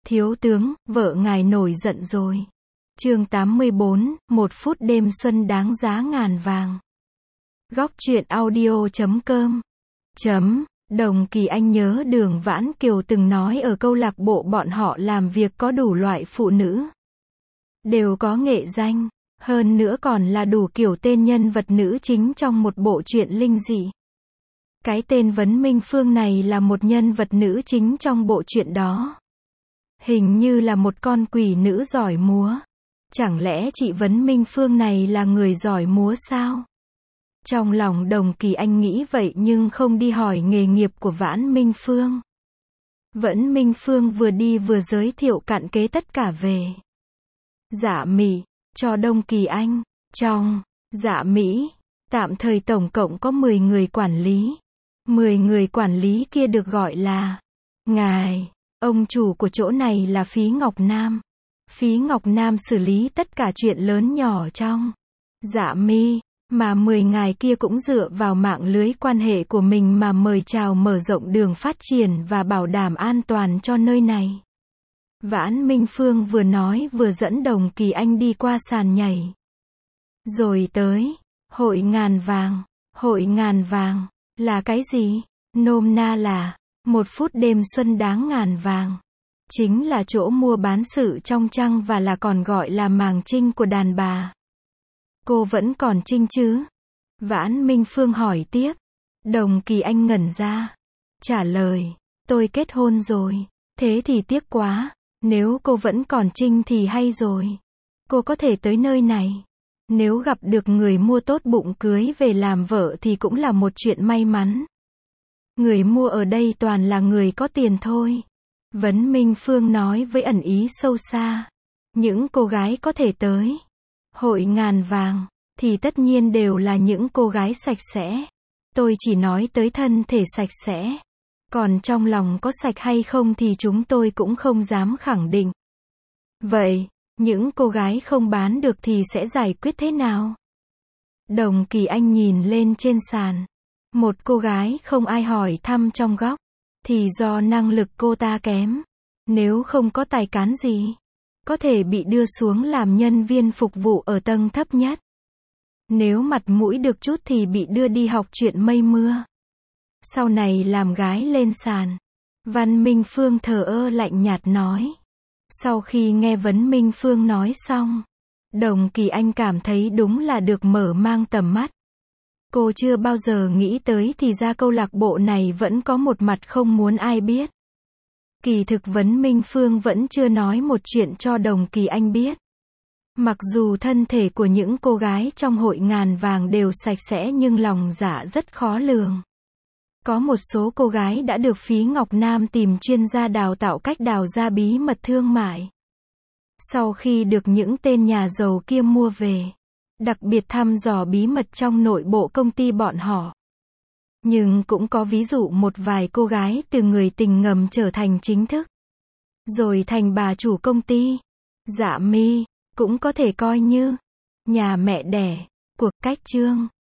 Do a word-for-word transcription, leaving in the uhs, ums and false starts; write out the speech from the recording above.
Thiếu tướng, vợ ngài nổi giận rồi. Chương tám mươi bốn, một phút đêm xuân đáng giá ngàn vàng. Góc truyện audio chấm com. Chấm, Đồng Kỳ Anh nhớ Đường Vãn Kiều từng nói ở câu lạc bộ bọn họ làm việc có đủ loại phụ nữ. Đều có nghệ danh, hơn nữa còn là đủ kiểu tên nhân vật nữ chính trong một bộ truyện linh dị. Cái tên Vấn Minh Phương này là một nhân vật nữ chính trong bộ truyện đó. Hình như là một con quỷ nữ giỏi múa. Chẳng lẽ chị Vấn Minh Phương này là người giỏi múa sao? Trong lòng Đồng Kỳ Anh nghĩ vậy nhưng không đi hỏi nghề nghiệp của Vãn Minh Phương. Vẫn Minh Phương vừa đi vừa giới thiệu cặn kẽ tất cả về Dạ Mỹ cho Đồng Kỳ Anh. Trong Dạ Mỹ, tạm thời tổng cộng có mười người quản lý. mười người quản lý kia được gọi là ngài. Ông chủ của chỗ này là Phí Ngọc Nam. Phí Ngọc Nam xử lý tất cả chuyện lớn nhỏ trong Dạ Mi, mà mười ngài kia cũng dựa vào mạng lưới quan hệ của mình mà mời chào mở rộng đường phát triển và bảo đảm an toàn cho nơi này. Vãn Minh Phương vừa nói vừa dẫn Đồng Kỳ Anh đi qua sàn nhảy. Rồi tới Hội Ngàn Vàng. Hội Ngàn Vàng là cái gì? Nôm na là một phút đêm xuân đáng ngàn vàng. Chính là chỗ mua bán sự trong trăng và là còn gọi là màng trinh của đàn bà. Cô vẫn còn trinh chứ? Vãn Minh Phương hỏi tiếp. Đồng Kỳ Anh ngẩn ra. Trả lời, tôi kết hôn rồi. Thế thì tiếc quá. Nếu cô vẫn còn trinh thì hay rồi. Cô có thể tới nơi này. Nếu gặp được người mua tốt bụng cưới về làm vợ thì cũng là một chuyện may mắn. Người mua ở đây toàn là người có tiền thôi. Vấn Minh Phương nói với ẩn ý sâu xa. Những cô gái có thể tới Hội Ngàn Vàng thì tất nhiên đều là những cô gái sạch sẽ. Tôi chỉ nói tới thân thể sạch sẽ. Còn trong lòng có sạch hay không thì chúng tôi cũng không dám khẳng định. Vậy, những cô gái không bán được thì sẽ giải quyết thế nào? Đồng Kỳ Anh nhìn lên trên sàn. Một cô gái không ai hỏi thăm trong góc. Thì do năng lực cô ta kém. Nếu không có tài cán gì, có thể bị đưa xuống làm nhân viên phục vụ ở tầng thấp nhất. Nếu mặt mũi được chút thì bị đưa đi học chuyện mây mưa. Sau này làm gái lên sàn. Văn Minh Phương thờ ơ lạnh nhạt nói. Sau khi nghe Vấn Minh Phương nói xong, Đồng Kỳ Anh cảm thấy đúng là được mở mang tầm mắt. Cô chưa bao giờ nghĩ tới thì ra câu lạc bộ này vẫn có một mặt không muốn ai biết. Kỳ thực Vấn Minh Phương vẫn chưa nói một chuyện cho Đồng Kỳ Anh biết. Mặc dù thân thể của những cô gái trong Hội Ngàn Vàng đều sạch sẽ nhưng lòng dạ rất khó lường. Có một số cô gái đã được Phí Ngọc Nam tìm chuyên gia đào tạo cách đào ra bí mật thương mại. Sau khi được những tên nhà giàu kia mua về, đặc biệt thăm dò bí mật trong nội bộ công ty bọn họ. Nhưng cũng có ví dụ một vài cô gái từ người tình ngầm trở thành chính thức. Rồi thành bà chủ công ty. Dạ Mi, cũng có thể coi như nhà mẹ đẻ của Cách Trương.